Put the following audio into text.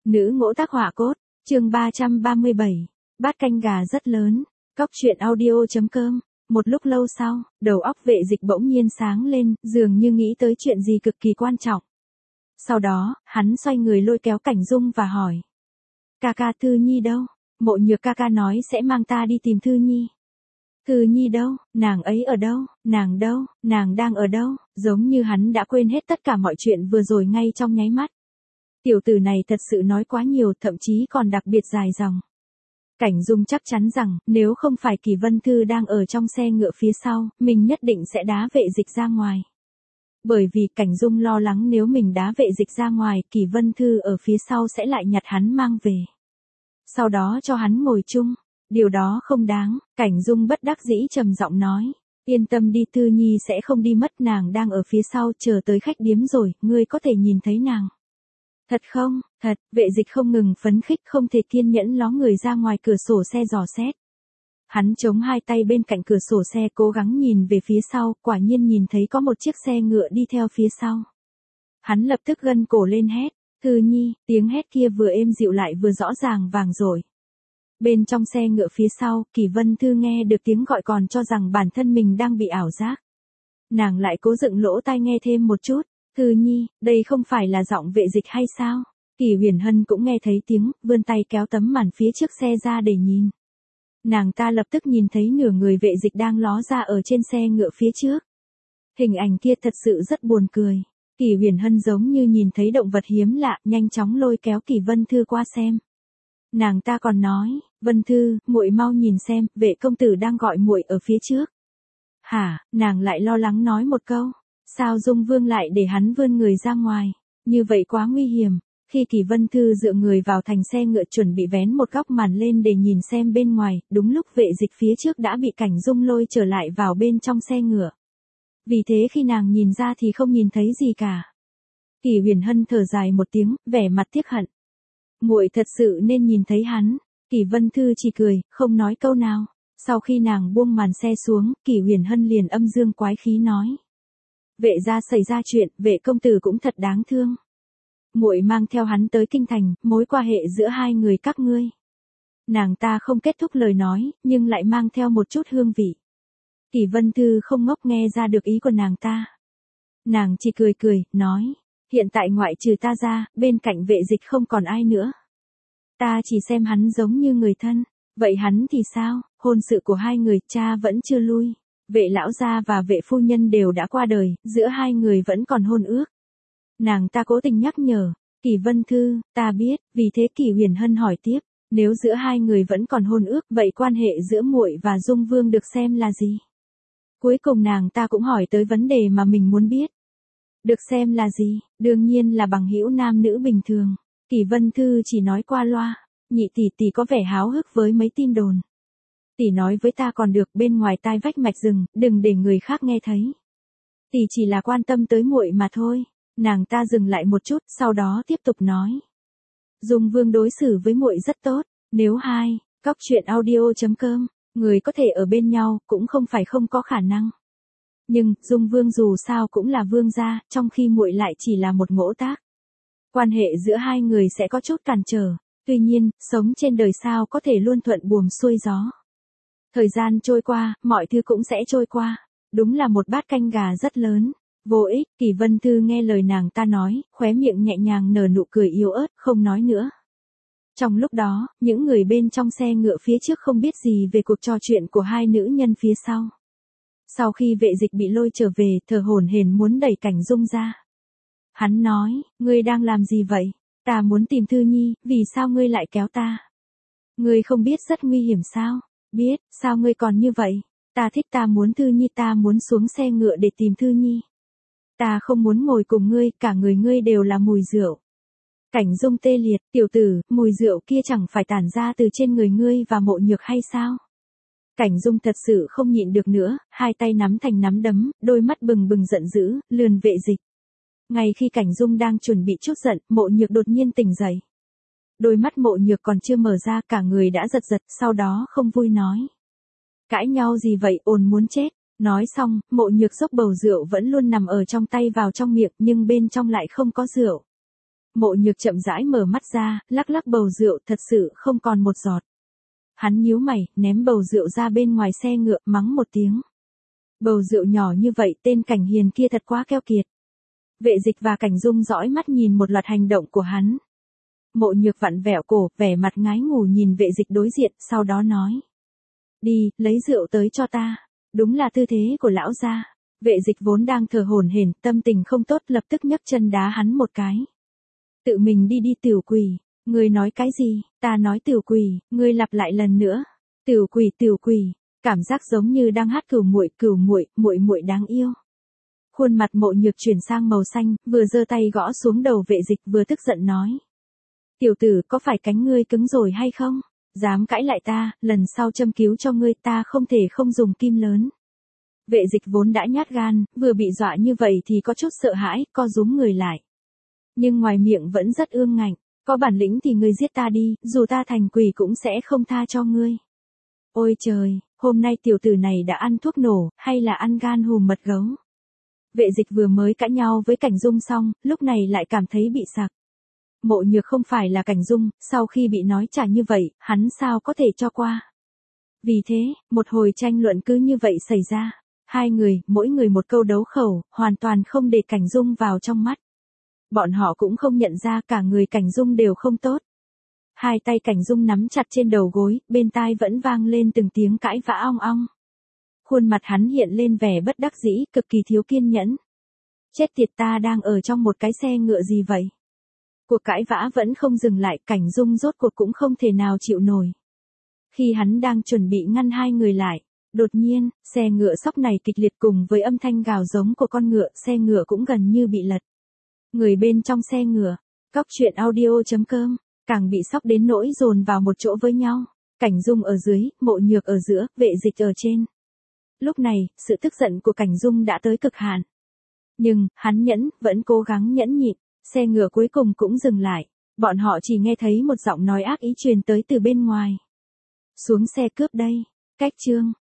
Nữ ngỗ tác họa cốt, chương 337, bát canh gà rất lớn, cóc truyện audio.com. Một lúc lâu sau, đầu óc Vệ Dịch bỗng nhiên sáng lên, dường như nghĩ tới chuyện gì cực kỳ quan trọng. Sau đó, hắn xoay người lôi kéo Cảnh Dung và hỏi. Ca ca, Thư Nhi đâu? Mộ Nhược ca ca nói sẽ mang ta đi tìm Thư Nhi. Thư Nhi đâu? Nàng ấy ở đâu? Nàng đâu? Nàng đang ở đâu? Giống như hắn đã quên hết tất cả mọi chuyện vừa rồi ngay trong nháy mắt. Tiểu tử này thật sự nói quá nhiều, thậm chí còn đặc biệt dài dòng. Cảnh Dung chắc chắn rằng, nếu không phải Kỳ Vân Thư đang ở trong xe ngựa phía sau, mình nhất định sẽ đá Vệ Dịch ra ngoài. Bởi vì Cảnh Dung lo lắng nếu mình đá Vệ Dịch ra ngoài, Kỳ Vân Thư ở phía sau sẽ lại nhặt hắn mang về. Sau đó cho hắn ngồi chung. Điều đó không đáng, Cảnh Dung bất đắc dĩ trầm giọng nói. Yên tâm đi, Thư Nhi sẽ không đi mất, nàng đang ở phía sau chờ tới khách điếm rồi, ngươi có thể nhìn thấy nàng. Thật không? Thật. Vệ Dịch không ngừng phấn khích, không thể kiên nhẫn ló người ra ngoài cửa sổ xe dò xét. Hắn chống hai tay bên cạnh cửa sổ xe cố gắng nhìn về phía sau, quả nhiên nhìn thấy có một chiếc xe ngựa đi theo phía sau. Hắn lập tức gân cổ lên hét. Thư Nhi, tiếng hét kia vừa êm dịu lại vừa rõ ràng vàng rồi. Bên trong xe ngựa phía sau, Kỳ Vân Thư nghe được tiếng gọi còn cho rằng bản thân mình đang bị ảo giác. Nàng lại cố dựng lỗ tai nghe thêm một chút. Thư Nhi, đây không phải là giọng Vệ Dịch hay sao? Kỳ Huyền Hân cũng nghe thấy tiếng, vươn tay kéo tấm màn phía trước xe ra để nhìn. Nàng ta lập tức nhìn thấy nửa người Vệ Dịch đang ló ra ở trên xe ngựa phía trước. Hình ảnh kia thật sự rất buồn cười. Kỳ Huyền Hân giống như nhìn thấy động vật hiếm lạ, nhanh chóng lôi kéo Kỳ Vân Thư qua xem. Nàng ta còn nói, Vân Thư, muội mau nhìn xem, Vệ công tử đang gọi muội ở phía trước. Hả? Nàng lại lo lắng nói một câu. Sao Dung Vương lại để hắn vươn người ra ngoài? Như vậy quá nguy hiểm. Khi Kỳ Vân Thư dựa người vào thành xe ngựa chuẩn bị vén một góc màn lên để nhìn xem bên ngoài, đúng lúc Vệ Dịch phía trước đã bị Cảnh Dung lôi trở lại vào bên trong xe ngựa. Vì thế khi nàng nhìn ra thì không nhìn thấy gì cả. Kỳ Huyền Hân thở dài một tiếng, vẻ mặt tiếc hận. Muội thật sự nên nhìn thấy hắn. Kỳ Vân Thư chỉ cười, không nói câu nào. Sau khi nàng buông màn xe xuống, Kỳ Huyền Hân liền âm dương quái khí nói. Vệ gia xảy ra chuyện, Vệ công tử cũng thật đáng thương. Muội mang theo hắn tới kinh thành, mối quan hệ giữa hai người các ngươi. Nàng ta không kết thúc lời nói, nhưng lại mang theo một chút hương vị. Kỳ Vân Thư không ngốc nghe ra được ý của nàng ta. Nàng chỉ cười cười, nói. Hiện tại ngoại trừ ta ra, bên cạnh Vệ Dịch không còn ai nữa. Ta chỉ xem hắn giống như người thân. Vậy hắn thì sao? Hôn sự của hai người, cha vẫn chưa lui. Vệ lão gia và Vệ phu nhân đều đã qua đời, giữa hai người vẫn còn hôn ước. Nàng ta cố tình nhắc nhở. Kỳ Vân Thư, ta biết, vì thế Kỳ Huyền Hân hỏi tiếp. Nếu giữa hai người vẫn còn hôn ước, vậy quan hệ giữa muội và Dung Vương được xem là gì? Cuối cùng nàng ta cũng hỏi tới vấn đề mà mình muốn biết. Được xem là gì? Đương nhiên là bằng hữu nam nữ bình thường. Kỳ Vân Thư chỉ nói qua loa. Nhị tỷ tỷ có vẻ háo hức với mấy tin đồn. Tỷ nói với ta còn được, bên ngoài tai vách mạch rừng, đừng để người khác nghe thấy. Tỷ chỉ là quan tâm tới muội mà thôi. Nàng ta dừng lại một chút, sau đó tiếp tục nói. Dung Vương đối xử với muội rất tốt. Nếu hai, cóc truyện audio.com, người có thể ở bên nhau, cũng không phải không có khả năng. Nhưng, Dung Vương dù sao cũng là vương gia, trong khi muội lại chỉ là một ngỗ tác. Quan hệ giữa hai người sẽ có chút cản trở. Tuy nhiên, sống trên đời sao có thể luôn thuận buồm xuôi gió. Thời gian trôi qua, mọi thứ cũng sẽ trôi qua. Đúng là một bát canh gà rất lớn. Vô ích, Kỳ Vân Thư nghe lời nàng ta nói, khóe miệng nhẹ nhàng nở nụ cười yếu ớt, không nói nữa. Trong lúc đó, những người bên trong xe ngựa phía trước không biết gì về cuộc trò chuyện của hai nữ nhân phía sau. Sau khi Vệ Dịch bị lôi trở về, thở hổn hển muốn đẩy Cảnh Dung ra. Hắn nói, ngươi đang làm gì vậy? Ta muốn tìm Thư Nhi, vì sao ngươi lại kéo ta? Ngươi không biết rất nguy hiểm sao? Biết, sao ngươi còn như vậy? Ta thích, ta muốn Thư Nhi, ta muốn xuống xe ngựa để tìm Thư Nhi. Ta không muốn ngồi cùng ngươi, cả người ngươi đều là mùi rượu. Cảnh Dung tê liệt, tiểu tử, mùi rượu kia chẳng phải tản ra từ trên người ngươi và Mộ Nhược hay sao? Cảnh Dung thật sự không nhịn được nữa, hai tay nắm thành nắm đấm, đôi mắt bừng bừng giận dữ, lườn Vệ Dịch. Ngay khi Cảnh Dung đang chuẩn bị chút giận, Mộ Nhược đột nhiên tỉnh dậy. Đôi mắt Mộ Nhược còn chưa mở ra, cả người đã giật giật, sau đó không vui nói. Cãi nhau gì vậy, ồn muốn chết. Nói xong, Mộ Nhược xốc bầu rượu vẫn luôn nằm ở trong tay vào trong miệng, nhưng bên trong lại không có rượu. Mộ Nhược chậm rãi mở mắt ra, lắc lắc bầu rượu, thật sự không còn một giọt. Hắn nhíu mày, ném bầu rượu ra bên ngoài xe ngựa, mắng một tiếng. Bầu rượu nhỏ như vậy, tên Cảnh Hiền kia thật quá keo kiệt. Vệ Dịch và Cảnh Dung dõi mắt nhìn một loạt hành động của hắn. Mộ Nhược vặn vẹo cổ, vẻ mặt ngái ngủ nhìn Vệ Dịch đối diện, sau đó nói. Đi, lấy rượu tới cho ta. Đúng là tư thế của lão gia. Vệ Dịch vốn đang thở hổn hển, tâm tình không tốt, lập tức nhấc chân đá hắn một cái. Tự mình đi đi tiểu quỷ. Ngươi nói cái gì? Ta nói tiểu quỷ, ngươi lặp lại lần nữa. Tiểu quỷ, cảm giác giống như đang hát cửu muội, muội muội đáng yêu. Khuôn mặt Mộ Nhược chuyển sang màu xanh, vừa giơ tay gõ xuống đầu Vệ Dịch vừa tức giận nói. Tiểu tử, có phải cánh ngươi cứng rồi hay không? Dám cãi lại ta, lần sau châm cứu cho ngươi, ta không thể không dùng kim lớn. Vệ Dịch vốn đã nhát gan, vừa bị dọa như vậy thì có chút sợ hãi, co rúm người lại. Nhưng ngoài miệng vẫn rất ương ngạnh, có bản lĩnh thì ngươi giết ta đi, dù ta thành quỷ cũng sẽ không tha cho ngươi. Ôi trời, hôm nay tiểu tử này đã ăn thuốc nổ, hay là ăn gan hùm mật gấu? Vệ Dịch vừa mới cãi nhau với Cảnh Dung xong, lúc này lại cảm thấy bị sặc. Mộ Nhược không phải là Cảnh Dung, sau khi bị nói trả như vậy, hắn sao có thể cho qua. Vì thế, một hồi tranh luận cứ như vậy xảy ra. Hai người, mỗi người một câu đấu khẩu, hoàn toàn không để Cảnh Dung vào trong mắt. Bọn họ cũng không nhận ra cả người Cảnh Dung đều không tốt. Hai tay Cảnh Dung nắm chặt trên đầu gối, bên tai vẫn vang lên từng tiếng cãi vã ong ong. Khuôn mặt hắn hiện lên vẻ bất đắc dĩ, cực kỳ thiếu kiên nhẫn. Chết tiệt, ta đang ở trong một cái xe ngựa gì vậy? Cuộc cãi vã vẫn không dừng lại, Cảnh Dung rốt cuộc cũng không thể nào chịu nổi. Khi hắn đang chuẩn bị ngăn hai người lại, đột nhiên, xe ngựa sóc này kịch liệt cùng với âm thanh gào giống của con ngựa, xe ngựa cũng gần như bị lật. Người bên trong xe ngựa, Cóc Truyện Audio.com, càng bị sóc đến nỗi dồn vào một chỗ với nhau. Cảnh Dung ở dưới, Mộ Nhược ở giữa, Vệ Dịch ở trên. Lúc này, sự tức giận của Cảnh Dung đã tới cực hạn. Nhưng, hắn vẫn cố gắng nhẫn nhịn, xe ngựa cuối cùng cũng dừng lại. Bọn họ chỉ nghe thấy một giọng nói ác ý truyền tới từ bên ngoài. Xuống xe cướp đây, cách chương.